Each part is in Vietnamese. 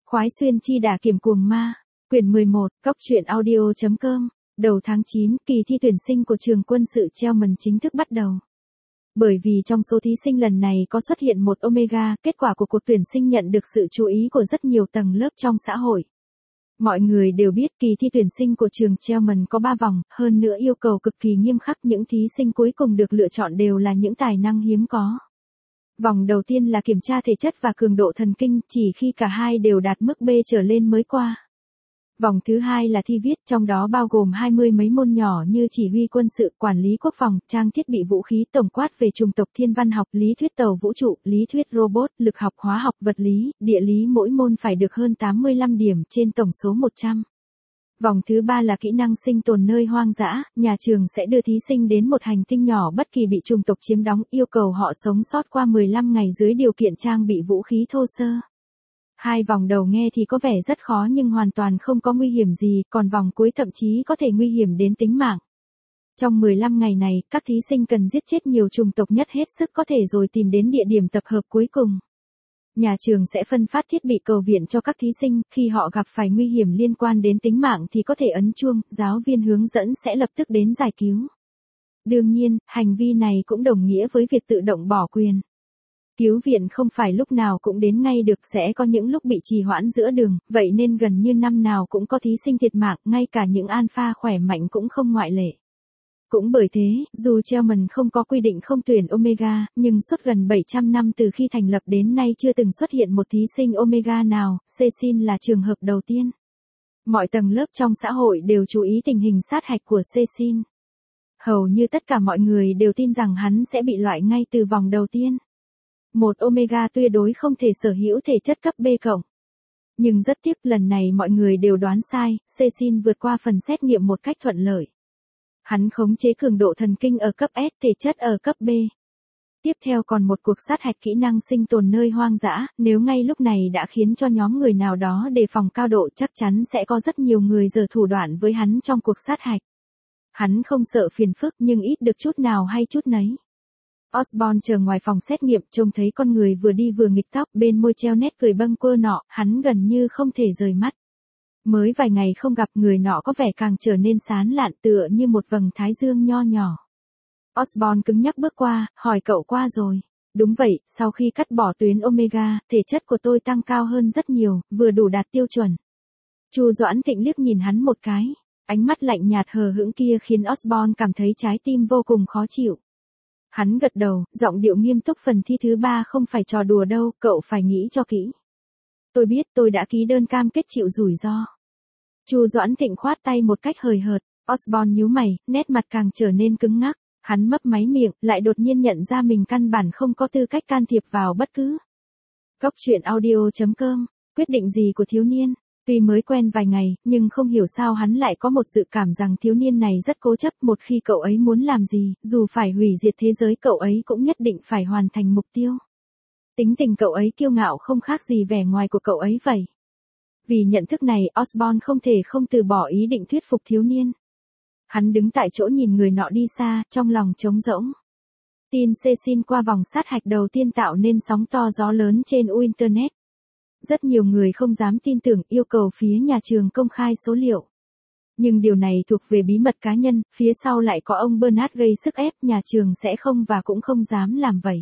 Khoái xuyên chi đả kiểm cuồng ma. Quyển 11, Cốc truyện audio.com. Đầu tháng 9, kỳ thi tuyển sinh của trường quân sự Chelmsford chính thức bắt đầu. Bởi vì trong số thí sinh lần này có xuất hiện một Omega, kết quả của cuộc tuyển sinh nhận được sự chú ý của rất nhiều tầng lớp trong xã hội. Mọi người đều biết kỳ thi tuyển sinh của trường Chelmsford có 3 vòng, hơn nữa yêu cầu cực kỳ nghiêm khắc, những thí sinh cuối cùng được lựa chọn đều là những tài năng hiếm có. Vòng đầu tiên là kiểm tra thể chất và cường độ thần kinh, chỉ khi cả hai đều đạt mức B trở lên mới qua. Vòng thứ hai là thi viết, trong đó bao gồm 20 mấy môn nhỏ như chỉ huy quân sự, quản lý quốc phòng, trang thiết bị vũ khí, tổng quát về chủng tộc, thiên văn học, lý thuyết tàu vũ trụ, lý thuyết robot, lực học, hóa học, vật lý, địa lý, mỗi môn phải được hơn 85 điểm trên tổng số 100. Vòng thứ ba là kỹ năng sinh tồn nơi hoang dã, nhà trường sẽ đưa thí sinh đến một hành tinh nhỏ bất kỳ bị chủng tộc chiếm đóng, yêu cầu họ sống sót qua 15 ngày dưới điều kiện trang bị vũ khí thô sơ. Hai vòng đầu nghe thì có vẻ rất khó nhưng hoàn toàn không có nguy hiểm gì, còn vòng cuối thậm chí có thể nguy hiểm đến tính mạng. Trong 15 ngày này, các thí sinh cần giết chết nhiều chủng tộc nhất hết sức có thể rồi tìm đến địa điểm tập hợp cuối cùng. Nhà trường sẽ phân phát thiết bị cầu viện cho các thí sinh, khi họ gặp phải nguy hiểm liên quan đến tính mạng thì có thể ấn chuông, giáo viên hướng dẫn sẽ lập tức đến giải cứu. Đương nhiên, hành vi này cũng đồng nghĩa với việc tự động bỏ quyền. Cứu viện không phải lúc nào cũng đến ngay được, sẽ có những lúc bị trì hoãn giữa đường, vậy nên gần như năm nào cũng có thí sinh thiệt mạng, ngay cả những alpha khỏe mạnh cũng không ngoại lệ. Cũng bởi thế, dù Chelmsford không có quy định không tuyển Omega, nhưng suốt gần 700 năm từ khi thành lập đến nay chưa từng xuất hiện một thí sinh Omega nào, Cecil là trường hợp đầu tiên. Mọi tầng lớp trong xã hội đều chú ý tình hình sát hạch của Cecil. Hầu như tất cả mọi người đều tin rằng hắn sẽ bị loại ngay từ vòng đầu tiên. Một Omega tuyệt đối không thể sở hữu thể chất cấp B cộng. Nhưng rất tiếc lần này mọi người đều đoán sai, Cecil vượt qua phần xét nghiệm một cách thuận lợi. Hắn khống chế cường độ thần kinh ở cấp S, thể chất ở cấp B. Tiếp theo còn một cuộc sát hạch kỹ năng sinh tồn nơi hoang dã, nếu ngay lúc này đã khiến cho nhóm người nào đó đề phòng cao độ chắc chắn sẽ có rất nhiều người giở thủ đoạn với hắn trong cuộc sát hạch. Hắn không sợ phiền phức nhưng ít được chút nào hay chút nấy. Osborn chờ ngoài phòng xét nghiệm trông thấy con người vừa đi vừa nghịch tóc bên môi treo nét cười bâng quơ nọ, hắn gần như không thể rời mắt. Mới vài ngày không gặp người nọ có vẻ càng trở nên sán lạn tựa như một vầng thái dương nho nhỏ. Osborn cứng nhắc bước qua, hỏi cậu qua rồi. Đúng vậy, sau khi cắt bỏ tuyến Omega, thể chất của tôi tăng cao hơn rất nhiều, vừa đủ đạt tiêu chuẩn. Chu Doãn Thịnh liếc nhìn hắn một cái. Ánh mắt lạnh nhạt hờ hững kia khiến Osborn cảm thấy trái tim vô cùng khó chịu. Hắn gật đầu, giọng điệu nghiêm túc, phần thi thứ 3 không phải trò đùa đâu, cậu phải nghĩ cho kỹ. Tôi biết, tôi đã ký đơn cam kết chịu rủi ro. Chu Doãn Thịnh khoát tay một cách hời hợt, Osborn nhíu mày, nét mặt càng trở nên cứng ngắc, hắn mấp máy miệng, lại đột nhiên nhận ra mình căn bản không có tư cách can thiệp vào bất cứ. Cốc truyện audio.com, quyết định gì của thiếu niên? Tuy mới quen vài ngày, nhưng không hiểu sao hắn lại có một dự cảm rằng thiếu niên này rất cố chấp, một khi cậu ấy muốn làm gì, dù phải hủy diệt thế giới cậu ấy cũng nhất định phải hoàn thành mục tiêu. Tính tình cậu ấy kiêu ngạo không khác gì vẻ ngoài của cậu ấy vậy. Vì nhận thức này, Osborn không thể không từ bỏ ý định thuyết phục thiếu niên. Hắn đứng tại chỗ nhìn người nọ đi xa, trong lòng trống rỗng. Tin Cecil qua vòng sát hạch đầu tiên tạo nên sóng to gió lớn trên Internet. Rất nhiều người không dám tin tưởng, yêu cầu phía nhà trường công khai số liệu. Nhưng điều này thuộc về bí mật cá nhân, phía sau lại có ông Bernard gây sức ép, nhà trường sẽ không và cũng không dám làm vậy.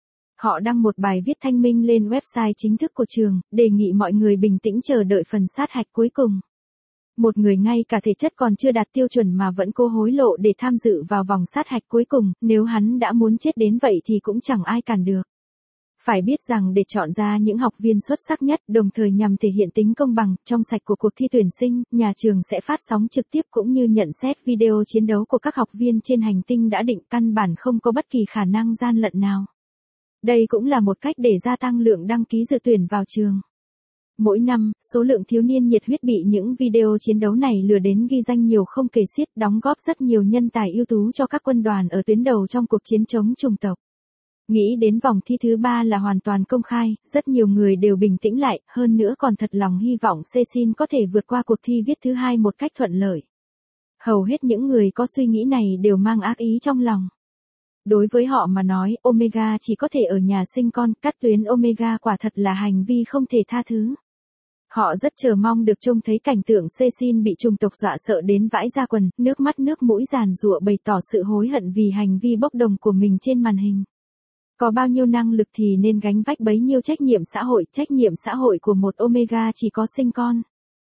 Họ đăng một bài viết thanh minh lên website chính thức của trường, đề nghị mọi người bình tĩnh chờ đợi phần sát hạch cuối cùng. Một người ngay cả thể chất còn chưa đạt tiêu chuẩn mà vẫn cố hối lộ để tham dự vào vòng sát hạch cuối cùng, nếu hắn đã muốn chết đến vậy thì cũng chẳng ai cản được. Phải biết rằng để chọn ra những học viên xuất sắc nhất, đồng thời nhằm thể hiện tính công bằng, trong sạch của cuộc thi tuyển sinh, nhà trường sẽ phát sóng trực tiếp cũng như nhận xét video chiến đấu của các học viên trên hành tinh đã định, căn bản không có bất kỳ khả năng gian lận nào. Đây cũng là một cách để gia tăng lượng đăng ký dự tuyển vào trường. Mỗi năm, số lượng thiếu niên nhiệt huyết bị những video chiến đấu này lừa đến ghi danh nhiều không kể xiết, đóng góp rất nhiều nhân tài ưu tú cho các quân đoàn ở tuyến đầu trong cuộc chiến chống chủng tộc. Nghĩ đến vòng thi thứ 3 là hoàn toàn công khai, rất nhiều người đều bình tĩnh lại, hơn nữa còn thật lòng hy vọng Cecil có thể vượt qua cuộc thi viết thứ 2 một cách thuận lợi. Hầu hết những người có suy nghĩ này đều mang ác ý trong lòng. Đối với họ mà nói, Omega chỉ có thể ở nhà sinh con, cắt tuyến Omega quả thật là hành vi không thể tha thứ. Họ rất chờ mong được trông thấy cảnh tượng Cecil bị chủng tộc dọa sợ đến vãi ra quần, nước mắt nước mũi giàn giụa bày tỏ sự hối hận vì hành vi bốc đồng của mình trên màn hình. Có bao nhiêu năng lực thì nên gánh vác bấy nhiêu trách nhiệm xã hội của một Omega chỉ có sinh con.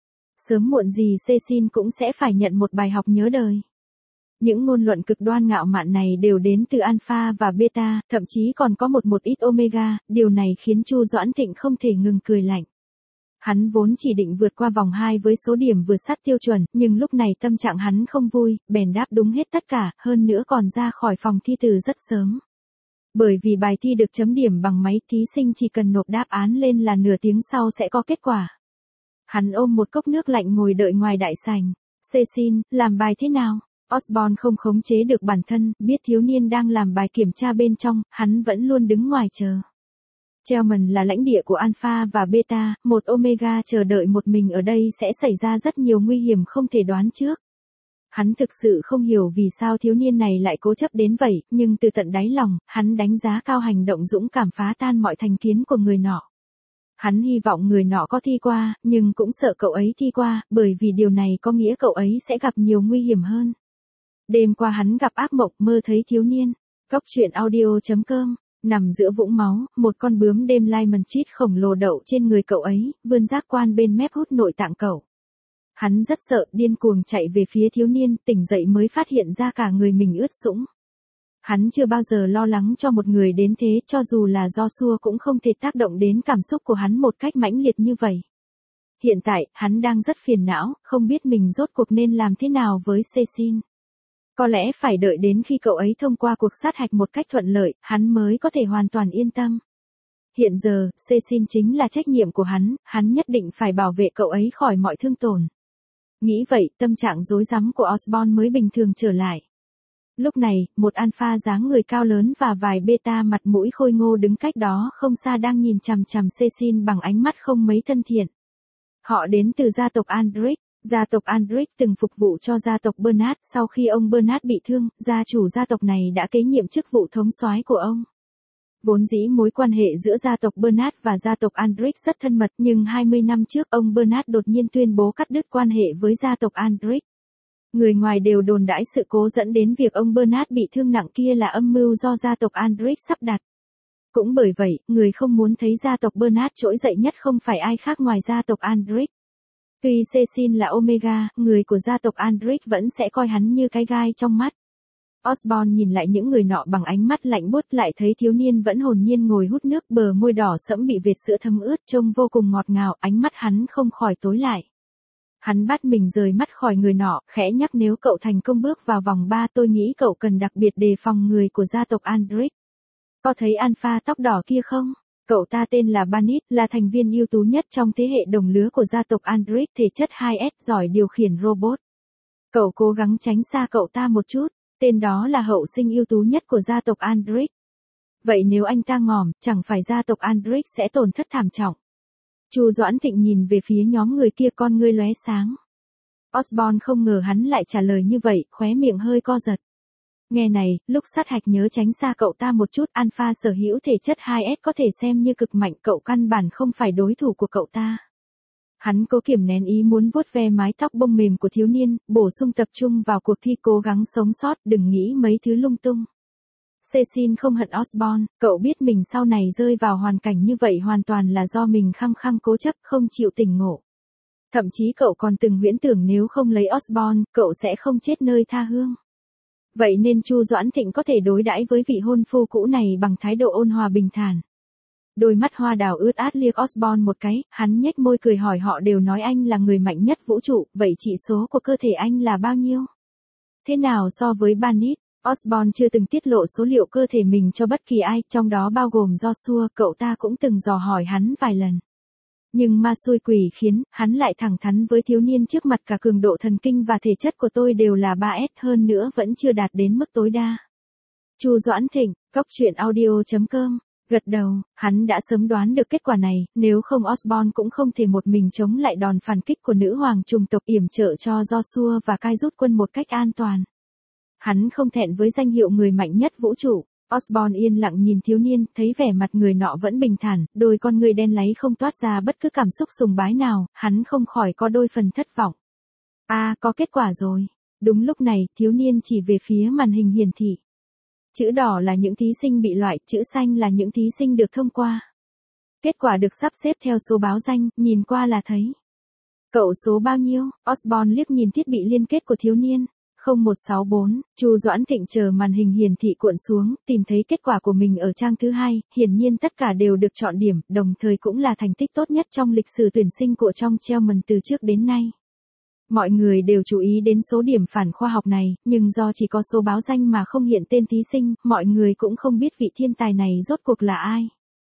Sớm muộn gì Cecil cũng sẽ phải nhận một bài học nhớ đời. Những ngôn luận cực đoan ngạo mạn này đều đến từ Alpha và Beta, thậm chí còn có một ít Omega, điều này khiến Chu Doãn Thịnh không thể ngừng cười lạnh. Hắn vốn chỉ định vượt qua vòng 2 với số điểm vừa sát tiêu chuẩn, nhưng lúc này tâm trạng hắn không vui, bèn đáp đúng hết tất cả, hơn nữa còn ra khỏi phòng thi từ rất sớm. Bởi vì bài thi được chấm điểm bằng máy, thí sinh chỉ cần nộp đáp án lên là nửa tiếng sau sẽ có kết quả. Hắn ôm một cốc nước lạnh ngồi đợi ngoài đại sảnh. Cecil, làm bài thế nào? Osborn không khống chế được bản thân, biết thiếu niên đang làm bài kiểm tra bên trong, hắn vẫn luôn đứng ngoài chờ. Chelman là lãnh địa của Alpha và Beta, một Omega chờ đợi một mình ở đây sẽ xảy ra rất nhiều nguy hiểm không thể đoán trước. Hắn thực sự không hiểu vì sao thiếu niên này lại cố chấp đến vậy, nhưng từ tận đáy lòng, hắn đánh giá cao hành động dũng cảm phá tan mọi thành kiến của người nọ. Hắn hy vọng người nọ có thi qua, nhưng cũng sợ cậu ấy thi qua, bởi vì điều này có nghĩa cậu ấy sẽ gặp nhiều nguy hiểm hơn. Đêm qua hắn gặp ác mộng mơ thấy thiếu niên. Cốc truyện audio.com. Nằm giữa vũng máu, một con bướm đêm Lemon Cheat khổng lồ đậu trên người cậu ấy, vươn giác quan bên mép hút nội tạng cậu. Hắn rất sợ, điên cuồng chạy về phía thiếu niên, tỉnh dậy mới phát hiện ra cả người mình ướt sũng. Hắn chưa bao giờ lo lắng cho một người đến thế, cho dù là Joshua cũng không thể tác động đến cảm xúc của hắn một cách mãnh liệt như vậy. Hiện tại, hắn đang rất phiền não, không biết mình rốt cuộc nên làm thế nào với Cecil. Có lẽ phải đợi đến khi cậu ấy thông qua cuộc sát hạch một cách thuận lợi, hắn mới có thể hoàn toàn yên tâm. Hiện giờ, Cecil chính là trách nhiệm của hắn nhất định phải bảo vệ cậu ấy khỏi mọi thương tổn. Nghĩ vậy, tâm trạng rối rắm của Osborn mới bình thường trở lại. Lúc này, một Alpha dáng người cao lớn và vài Beta mặt mũi khôi ngô đứng cách đó không xa đang nhìn chằm chằm Cecil bằng ánh mắt không mấy thân thiện. Họ đến từ gia tộc Aldrich. Gia tộc Aldrich từng phục vụ cho gia tộc Bernard, sau khi ông Bernard bị thương, gia chủ gia tộc này đã kế nhiệm chức vụ thống soái của ông. Vốn dĩ mối quan hệ giữa gia tộc Bernard và gia tộc Aldrich rất thân mật, nhưng 20 năm trước ông Bernard đột nhiên tuyên bố cắt đứt quan hệ với gia tộc Aldrich. Người ngoài đều đồn đãi sự cố dẫn đến việc ông Bernard bị thương nặng kia là âm mưu do gia tộc Aldrich sắp đặt. Cũng bởi vậy, người không muốn thấy gia tộc Bernard trỗi dậy nhất không phải ai khác ngoài gia tộc Aldrich. Tuy Cecil là Omega, người của gia tộc Aldrich vẫn sẽ coi hắn như cái gai trong mắt. Osborn nhìn lại những người nọ bằng ánh mắt lạnh buốt, lại thấy thiếu niên vẫn hồn nhiên ngồi hút nước, bờ môi đỏ sẫm bị vệt sữa thấm ướt, trông vô cùng ngọt ngào, ánh mắt hắn không khỏi tối lại. Hắn bắt mình rời mắt khỏi người nọ, khẽ nhắc nếu cậu thành công bước vào vòng 3 tôi nghĩ cậu cần đặc biệt đề phòng người của gia tộc Aldrich. Có thấy Alpha tóc đỏ kia không? Cậu ta tên là Barnett, là thành viên ưu tú nhất trong thế hệ đồng lứa của gia tộc Aldrich, thể chất 2S, giỏi điều khiển robot. Cậu cố gắng tránh xa cậu ta một chút, tên đó là hậu sinh ưu tú nhất của gia tộc Aldrich. Vậy nếu anh ta ngỏm, chẳng phải gia tộc Aldrich sẽ tổn thất thảm trọng. Chu Doãn Thịnh nhìn về phía nhóm người kia, con ngươi lóe sáng. Osborn không ngờ hắn lại trả lời như vậy, khóe miệng hơi co giật. Nghe này, lúc sát hạch nhớ tránh xa cậu ta một chút, Alpha sở hữu thể chất 2S có thể xem như cực mạnh, cậu căn bản không phải đối thủ của cậu ta. Hắn cố kiềm nén ý muốn vuốt ve mái tóc bông mềm của thiếu niên, bổ sung tập trung vào cuộc thi, cố gắng sống sót, đừng nghĩ mấy thứ lung tung. Cecil không hận Osborn, cậu biết mình sau này rơi vào hoàn cảnh như vậy hoàn toàn là do mình khăng khăng cố chấp, không chịu tỉnh ngộ. Thậm chí cậu còn từng huyễn tưởng nếu không lấy Osborn, cậu sẽ không chết nơi tha hương. Vậy nên Chu Doãn Thịnh có thể đối đãi với vị hôn phu cũ này bằng thái độ ôn hòa bình thản. Đôi mắt hoa đào ướt át liếc Osborn một cái, hắn nhếch môi cười hỏi, họ đều nói anh là người mạnh nhất vũ trụ, vậy chỉ số của cơ thể anh là bao nhiêu? Thế nào so với Barnett? Osborn chưa từng tiết lộ số liệu cơ thể mình cho bất kỳ ai, trong đó bao gồm Joshua, cậu ta cũng từng dò hỏi hắn vài lần. Nhưng ma xui quỷ khiến, hắn lại thẳng thắn với thiếu niên trước mặt, cả cường độ thần kinh và thể chất của tôi đều là 3S, hơn nữa vẫn chưa đạt đến mức tối đa. Chu Doãn Thịnh, Cốc truyện audio.com, gật đầu, hắn đã sớm đoán được kết quả này, nếu không Osborn cũng không thể một mình chống lại đòn phản kích của nữ hoàng chủng tộc, yểm trợ cho Joshua và Kai rút quân một cách an toàn. Hắn không thẹn với danh hiệu người mạnh nhất vũ trụ. Osborne yên lặng nhìn thiếu niên, thấy vẻ mặt người nọ vẫn bình thản, đôi con ngươi đen láy không toát ra bất cứ cảm xúc sùng bái nào, hắn không khỏi có đôi phần thất vọng. Có kết quả rồi. Đúng lúc này, thiếu niên chỉ về phía màn hình hiển thị. Chữ đỏ là những thí sinh bị loại, chữ xanh là những thí sinh được thông qua. Kết quả được sắp xếp theo số báo danh, nhìn qua là thấy. Cậu số bao nhiêu? Osborne liếc nhìn thiết bị liên kết của thiếu niên. 0164, Chu Doãn Thịnh chờ màn hình hiển thị cuộn xuống, tìm thấy kết quả của mình ở trang thứ 2, hiển nhiên tất cả đều được chọn điểm, đồng thời cũng là thành tích tốt nhất trong lịch sử tuyển sinh của trong Chelmsford từ trước đến nay. Mọi người đều chú ý đến số điểm phản khoa học này, nhưng do chỉ có số báo danh mà không hiện tên thí sinh, mọi người cũng không biết vị thiên tài này rốt cuộc là ai.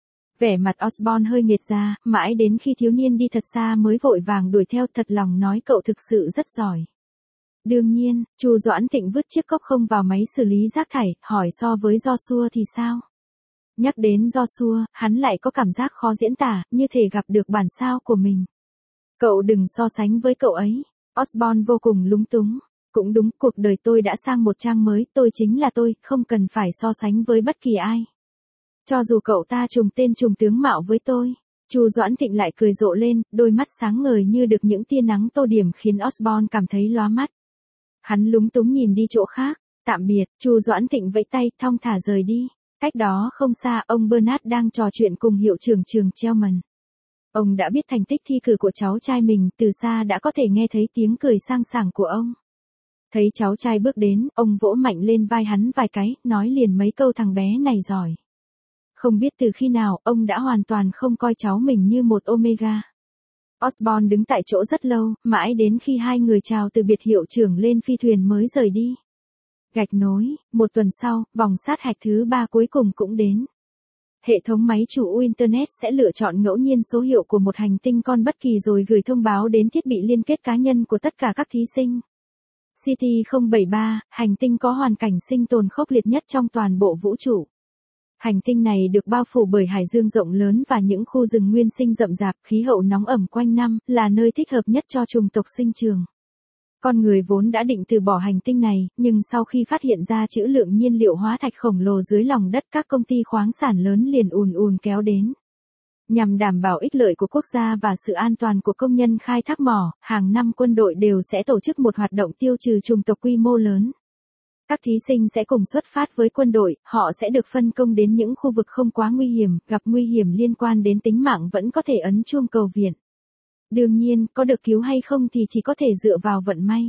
Vẻ mặt Osborne hơi nghệt ra, mãi đến khi thiếu niên đi thật xa mới vội vàng đuổi theo, thật lòng nói cậu thực sự rất giỏi. Đương nhiên, Chu Doãn Thịnh vứt chiếc cốc không vào máy xử lý rác thải, hỏi so với Joshua thì sao? Nhắc đến Joshua, hắn lại có cảm giác khó diễn tả, như thể gặp được bản sao của mình. Cậu đừng so sánh với cậu ấy. Osborne vô cùng lúng túng. Cũng đúng, cuộc đời tôi đã sang một trang mới, tôi chính là tôi, không cần phải so sánh với bất kỳ ai. Cho dù cậu ta trùng tên trùng tướng mạo với tôi. Chu Doãn Thịnh lại cười rộ lên, đôi mắt sáng ngời như được những tia nắng tô điểm khiến Osborne cảm thấy lóa mắt. Hắn lúng túng nhìn đi chỗ khác. Tạm biệt, Chu Doãn Thịnh vẫy tay, thong thả rời đi. Cách đó không xa, ông Bernard đang trò chuyện cùng hiệu trưởng trường Chelmsford. Ông đã biết thành tích thi cử của cháu trai mình, từ xa đã có thể nghe thấy tiếng cười sang sảng của ông. Thấy cháu trai bước đến, ông vỗ mạnh lên vai hắn vài cái, nói liền mấy câu thằng bé này giỏi. Không biết từ khi nào, ông đã hoàn toàn không coi cháu mình như một Omega. Osborne đứng tại chỗ rất lâu, mãi đến khi hai người chào từ biệt hiệu trưởng lên phi thuyền mới rời đi. Gạch nối, một tuần sau, vòng sát hạch thứ 3 cuối cùng cũng đến. Hệ thống máy chủ Internet sẽ lựa chọn ngẫu nhiên số hiệu của một hành tinh con bất kỳ rồi gửi thông báo đến thiết bị liên kết cá nhân của tất cả các thí sinh. CT-073, hành tinh có hoàn cảnh sinh tồn khốc liệt nhất trong toàn bộ vũ trụ. Hành tinh này được bao phủ bởi hải dương rộng lớn và những khu rừng nguyên sinh rậm rạp, khí hậu nóng ẩm quanh năm, là nơi thích hợp nhất cho chủng tộc sinh trường. Con người vốn đã định từ bỏ hành tinh này, nhưng sau khi phát hiện ra trữ lượng nhiên liệu hóa thạch khổng lồ dưới lòng đất, các công ty khoáng sản lớn liền ùn ùn kéo đến. Nhằm đảm bảo ích lợi của quốc gia và sự an toàn của công nhân khai thác mỏ, hàng năm quân đội đều sẽ tổ chức một hoạt động tiêu trừ chủng tộc quy mô lớn. Các thí sinh sẽ cùng xuất phát với quân đội, họ sẽ được phân công đến những khu vực không quá nguy hiểm, gặp nguy hiểm liên quan đến tính mạng vẫn có thể ấn chuông cầu viện. Đương nhiên, có được cứu hay không thì chỉ có thể dựa vào vận may.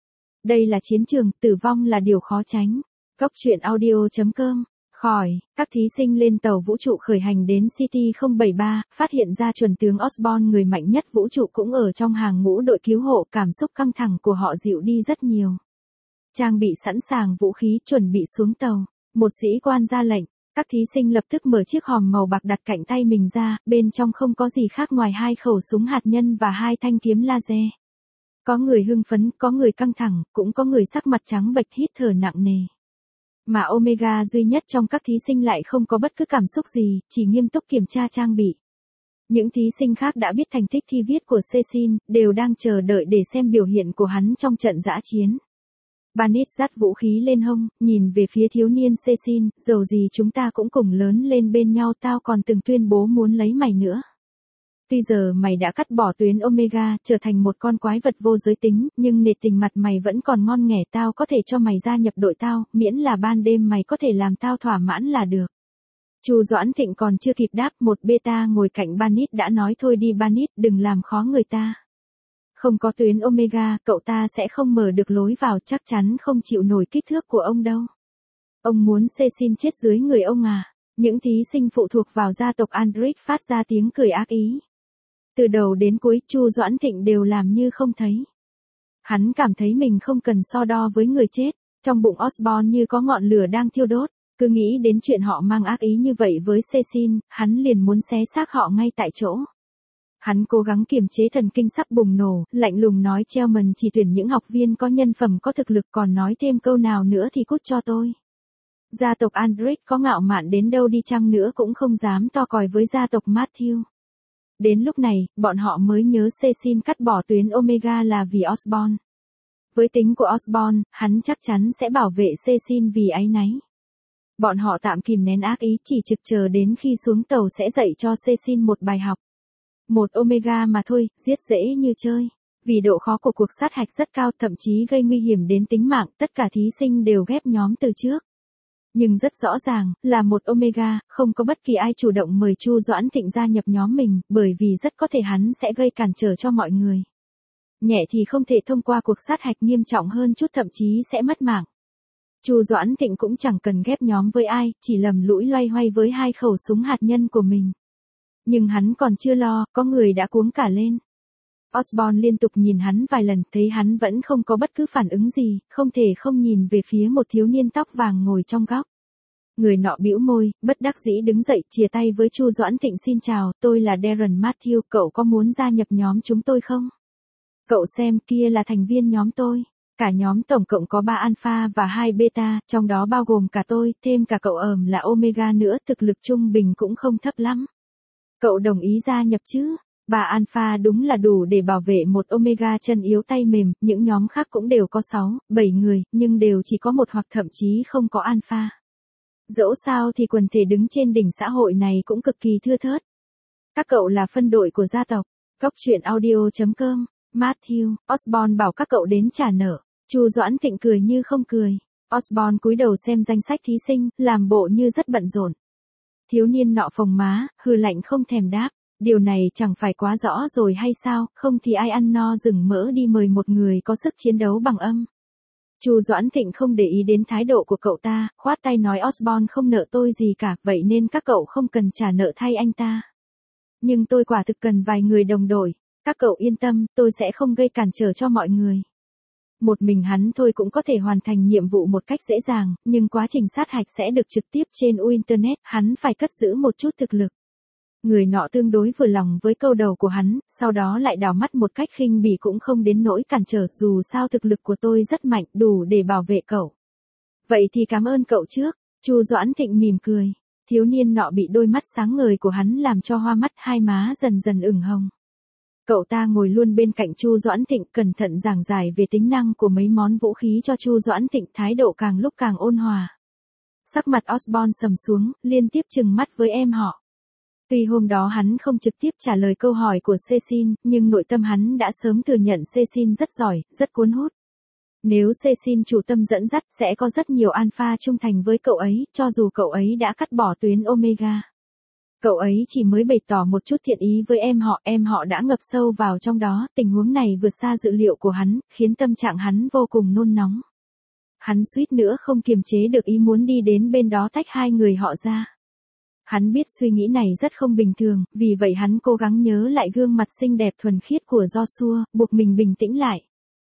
Đây là chiến trường, tử vong là điều khó tránh. Góc truyện audio.com. Khỏi, các thí sinh lên tàu vũ trụ khởi hành đến CT-073, phát hiện ra chuẩn tướng Osborne, người mạnh nhất vũ trụ cũng ở trong hàng ngũ đội cứu hộ, cảm xúc căng thẳng của họ dịu đi rất nhiều. Trang bị sẵn sàng vũ khí, chuẩn bị xuống tàu. Một sĩ quan ra lệnh. Các thí sinh lập tức mở chiếc hòm màu bạc đặt cạnh tay mình ra, bên trong không có gì khác ngoài 2 khẩu súng hạt nhân và 2 thanh kiếm laser. Có người hưng phấn, có người căng thẳng, cũng có người sắc mặt trắng bệch hít thở nặng nề. Mà Omega duy nhất trong các thí sinh lại không có bất cứ cảm xúc gì, chỉ nghiêm túc kiểm tra trang bị. Những thí sinh khác đã biết thành tích thi viết của Cecil, đều đang chờ đợi để xem biểu hiện của hắn trong trận dã chiến. Banit dắt vũ khí lên hông, nhìn về phía thiếu niên Cecil, dầu gì chúng ta cũng cùng lớn lên bên nhau, tao còn từng tuyên bố muốn lấy mày nữa. Tuy giờ mày đã cắt bỏ tuyến Omega, trở thành một con quái vật vô giới tính, nhưng nệt tình mặt mày vẫn còn ngon nghẻ, tao có thể cho mày gia nhập đội tao, miễn là ban đêm mày có thể làm tao thỏa mãn là được. Chu Doãn Thịnh còn chưa kịp đáp, một beta ngồi cạnh Banit đã nói thôi đi Banit, đừng làm khó người ta. Không có tuyến Omega, cậu ta sẽ không mở được lối vào, chắc chắn không chịu nổi kích thước của ông đâu. Ông muốn Cecil chết dưới người ông à? Những thí sinh phụ thuộc vào gia tộc Aldrich phát ra tiếng cười ác ý. Từ đầu đến cuối, Chu Doãn Thịnh đều làm như không thấy. Hắn cảm thấy mình không cần so đo với người chết, trong bụng Osborne như có ngọn lửa đang thiêu đốt, cứ nghĩ đến chuyện họ mang ác ý như vậy với Cecil, hắn liền muốn xé xác họ ngay tại chỗ. Hắn cố gắng kiềm chế thần kinh sắp bùng nổ, lạnh lùng nói Chelmsford chỉ tuyển những học viên có nhân phẩm có thực lực, còn nói thêm câu nào nữa thì cút cho tôi. Gia tộc Aldrich có ngạo mạn đến đâu đi chăng nữa cũng không dám to còi với gia tộc Matthew. Đến lúc này, bọn họ mới nhớ Cecil cắt bỏ tuyến Omega là vì Osborne. Với tính của Osborne, hắn chắc chắn sẽ bảo vệ Cecil vì áy náy. Bọn họ tạm kìm nén ác ý chỉ trực chờ đến khi xuống tàu sẽ dạy cho Cecil một bài học. Một Omega mà thôi, giết dễ như chơi. Vì độ khó của cuộc sát hạch rất cao thậm chí gây nguy hiểm đến tính mạng, tất cả thí sinh đều ghép nhóm từ trước. Nhưng rất rõ ràng, là một Omega, không có bất kỳ ai chủ động mời Chu Doãn Thịnh gia nhập nhóm mình, bởi vì rất có thể hắn sẽ gây cản trở cho mọi người. Nhẹ thì không thể thông qua cuộc sát hạch, nghiêm trọng hơn chút thậm chí sẽ mất mạng. Chu Doãn Thịnh cũng chẳng cần ghép nhóm với ai, chỉ lầm lũi loay hoay với 2 khẩu súng hạt nhân của mình. Nhưng hắn còn chưa lo, có người đã cuống cả lên. Osborn liên tục nhìn hắn vài lần, thấy hắn vẫn không có bất cứ phản ứng gì, không thể không nhìn về phía một thiếu niên tóc vàng ngồi trong góc. Người nọ bĩu môi, bất đắc dĩ đứng dậy, chìa tay với Chu Doãn Thịnh, xin chào, tôi là Darren Matthew, cậu có muốn gia nhập nhóm chúng tôi không? Cậu xem, kia là thành viên nhóm tôi. Cả nhóm tổng cộng có 3 alpha và 2 beta, trong đó bao gồm cả tôi, thêm cả cậu là omega nữa, thực lực trung bình cũng không thấp lắm. Cậu đồng ý gia nhập chứ? 3 alpha đúng là đủ để bảo vệ một omega chân yếu tay mềm, những nhóm khác cũng đều có 6, 7 người, nhưng đều chỉ có một hoặc thậm chí không có alpha. Dẫu sao thì quần thể đứng trên đỉnh xã hội này cũng cực kỳ thưa thớt. Các cậu là phân đội của gia tộc. Góc truyện audio.com. Matthew, Osborn bảo các cậu đến trả nợ. Chu Doãn Thịnh cười như không cười. Osborn cúi đầu xem danh sách thí sinh, làm bộ như rất bận rộn. Thiếu niên nọ phồng má, hừ lạnh không thèm đáp. Điều này chẳng phải quá rõ rồi hay sao, không thì ai ăn no rừng mỡ đi mời một người có sức chiến đấu bằng âm. Chu Doãn Thịnh không để ý đến thái độ của cậu ta, khoát tay nói Osborn không nợ tôi gì cả, vậy nên các cậu không cần trả nợ thay anh ta. Nhưng tôi quả thực cần vài người đồng đội. Các cậu yên tâm, tôi sẽ không gây cản trở cho mọi người. Một mình hắn thôi cũng có thể hoàn thành nhiệm vụ một cách dễ dàng, nhưng quá trình sát hạch sẽ được trực tiếp trên Internet, hắn phải cất giữ một chút thực lực. Người nọ tương đối vừa lòng với câu đầu của hắn, sau đó lại đảo mắt một cách khinh bỉ, cũng không đến nỗi cản trở, dù sao thực lực của tôi rất mạnh, đủ để bảo vệ cậu. Vậy thì cảm ơn cậu trước. Chu Doãn Thịnh mỉm cười. Thiếu niên nọ bị đôi mắt sáng ngời của hắn làm cho hoa mắt, hai má dần dần ửng hồng. Cậu ta ngồi luôn bên cạnh Chu Doãn Thịnh, cẩn thận giảng giải về tính năng của mấy món vũ khí cho Chu Doãn Thịnh, thái độ càng lúc càng ôn hòa. Sắc mặt Osborn sầm xuống, liên tiếp trừng mắt với em họ. Tuy hôm đó hắn không trực tiếp trả lời câu hỏi của Cecil, nhưng nội tâm hắn đã sớm thừa nhận Cecil rất giỏi, rất cuốn hút. Nếu Cecil chủ tâm dẫn dắt sẽ có rất nhiều alpha trung thành với cậu ấy, cho dù cậu ấy đã cắt bỏ tuyến omega. Cậu ấy chỉ mới bày tỏ một chút thiện ý với em họ đã ngập sâu vào trong đó, tình huống này vượt xa dự liệu của hắn, khiến tâm trạng hắn vô cùng nôn nóng. Hắn suýt nữa không kiềm chế được ý muốn đi đến bên đó tách hai người họ ra. Hắn biết suy nghĩ này rất không bình thường, vì vậy hắn cố gắng nhớ lại gương mặt xinh đẹp thuần khiết của Joshua, buộc mình bình tĩnh lại.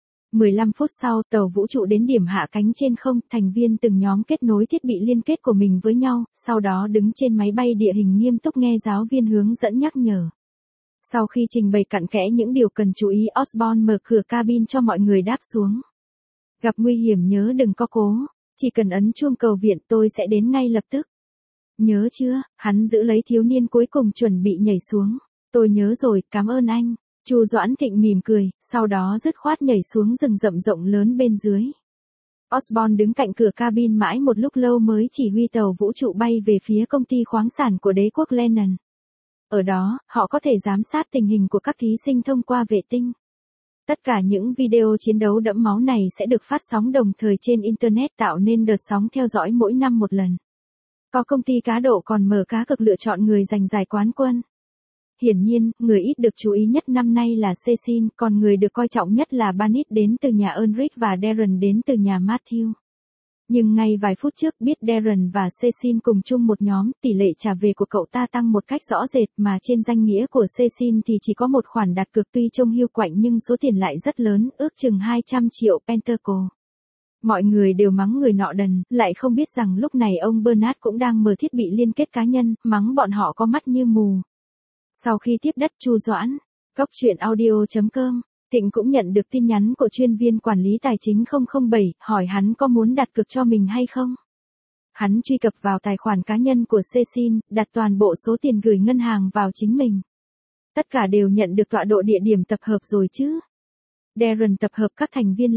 15 phút sau, tàu vũ trụ đến điểm hạ cánh trên không, thành viên từng nhóm kết nối thiết bị liên kết của mình với nhau, sau đó đứng trên máy bay địa hình nghiêm túc nghe giáo viên hướng dẫn nhắc nhở. Sau khi trình bày cặn kẽ những điều cần chú ý, Osborn mở cửa cabin cho mọi người đáp xuống. Gặp nguy hiểm nhớ đừng có cố, chỉ cần ấn chuông cầu viện tôi sẽ đến ngay lập tức. Nhớ chưa? Hắn giữ lấy thiếu niên cuối cùng chuẩn bị nhảy xuống. Tôi nhớ rồi, cảm ơn anh. Chu Doãn Thịnh mỉm cười, sau đó dứt khoát nhảy xuống rừng rậm rộng lớn bên dưới. Osborn đứng cạnh cửa cabin mãi một lúc lâu mới chỉ huy tàu vũ trụ bay về phía công ty khoáng sản của đế quốc Lennon. Ở đó, họ có thể giám sát tình hình của các thí sinh thông qua vệ tinh. Tất cả những video chiến đấu đẫm máu này sẽ được phát sóng đồng thời trên Internet, tạo nên đợt sóng theo dõi mỗi năm một lần. Có công ty cá độ còn mở cá cược lựa chọn người giành giải quán quân. Hiển nhiên, người ít được chú ý nhất năm nay là Cecil, còn người được coi trọng nhất là Barnett đến từ nhà Ulrich và Darren đến từ nhà Matthew. Nhưng ngay vài phút trước biết Darren và Cecil cùng chung một nhóm, tỷ lệ trả về của cậu ta tăng một cách rõ rệt, mà trên danh nghĩa của Cecil thì chỉ có một khoản đặt cược tuy trông hiu quạnh nhưng số tiền lại rất lớn, ước chừng 200 triệu pentacle. Mọi người đều mắng người nọ đần, lại không biết rằng lúc này ông Bernard cũng đang mở thiết bị liên kết cá nhân, mắng bọn họ có mắt như mù. Sau khi tiếp đất Chu Doãn, góc truyện audio.com, Thịnh cũng nhận được tin nhắn của chuyên viên quản lý tài chính 007, hỏi hắn có muốn đặt cược cho mình hay không. Hắn truy cập vào tài khoản cá nhân của Cecil, đặt toàn bộ số tiền gửi ngân hàng vào chính mình. Tất cả đều nhận được tọa độ địa điểm tập hợp rồi chứ. Darren tập hợp các thành viên lại.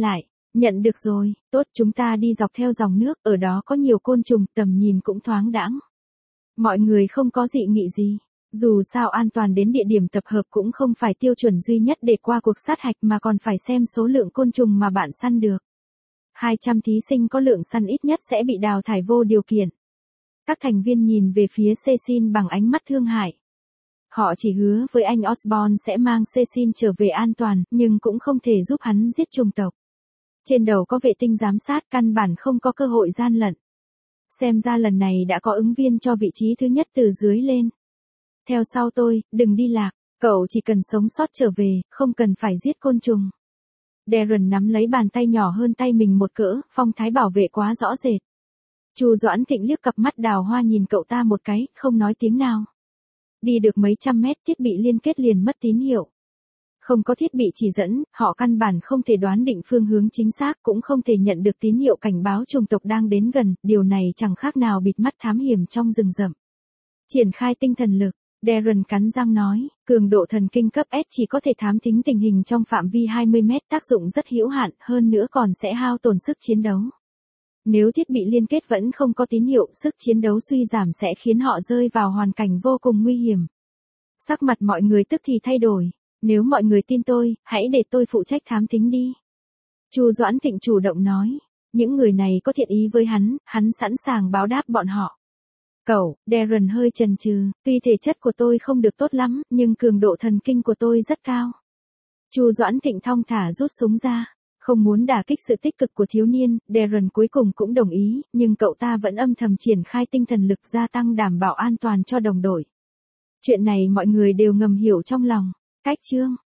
Nhận được rồi, tốt chúng ta đi dọc theo dòng nước, ở đó có nhiều côn trùng, tầm nhìn cũng thoáng đãng. Mọi người không có dị nghị gì. Dù sao an toàn đến địa điểm tập hợp cũng không phải tiêu chuẩn duy nhất để qua cuộc sát hạch mà còn phải xem số lượng côn trùng mà bạn săn được. 200 thí sinh có lượng săn ít nhất sẽ bị đào thải vô điều kiện. Các thành viên nhìn về phía Cecil bằng ánh mắt thương hại. Họ chỉ hứa với anh Osborn sẽ mang Cecil trở về an toàn, nhưng cũng không thể giúp hắn giết trùng tộc. Trên đầu có vệ tinh giám sát, căn bản không có cơ hội gian lận. Xem ra lần này đã có ứng viên cho vị trí thứ nhất từ dưới lên. Theo sau tôi, đừng đi lạc, cậu chỉ cần sống sót trở về, không cần phải giết côn trùng. Darren nắm lấy bàn tay nhỏ hơn tay mình một cỡ, phong thái bảo vệ quá rõ rệt. Chu Doãn Thịnh liếc cặp mắt đào hoa nhìn cậu ta một cái, không nói tiếng nào. Đi được mấy trăm mét thiết bị liên kết liền mất tín hiệu. Không có thiết bị chỉ dẫn, họ căn bản không thể đoán định phương hướng chính xác, cũng không thể nhận được tín hiệu cảnh báo chủng tộc đang đến gần, điều này chẳng khác nào bịt mắt thám hiểm trong rừng rậm. Triển khai tinh thần lực, Darren cắn răng nói, cường độ thần kinh cấp S chỉ có thể thám thính tình hình trong phạm vi 20 mét, tác dụng rất hữu hạn, hơn nữa còn sẽ hao tổn sức chiến đấu. Nếu thiết bị liên kết vẫn không có tín hiệu, sức chiến đấu suy giảm sẽ khiến họ rơi vào hoàn cảnh vô cùng nguy hiểm. Sắc mặt mọi người tức thì thay đổi. Nếu mọi người tin tôi, hãy để tôi phụ trách thám thính đi. Chu Doãn Thịnh chủ động nói. Những người này có thiện ý với hắn sẵn sàng báo đáp bọn họ. Cậu, Darren hơi chần chừ, tuy thể chất của tôi không được tốt lắm, nhưng cường độ thần kinh của tôi rất cao. Chu Doãn Thịnh thong thả rút súng ra. Không muốn đả kích sự tích cực của thiếu niên, Darren cuối cùng cũng đồng ý, nhưng cậu ta vẫn âm thầm triển khai tinh thần lực gia tăng đảm bảo an toàn cho đồng đội. Chuyện này mọi người đều ngầm hiểu trong lòng. Cách chương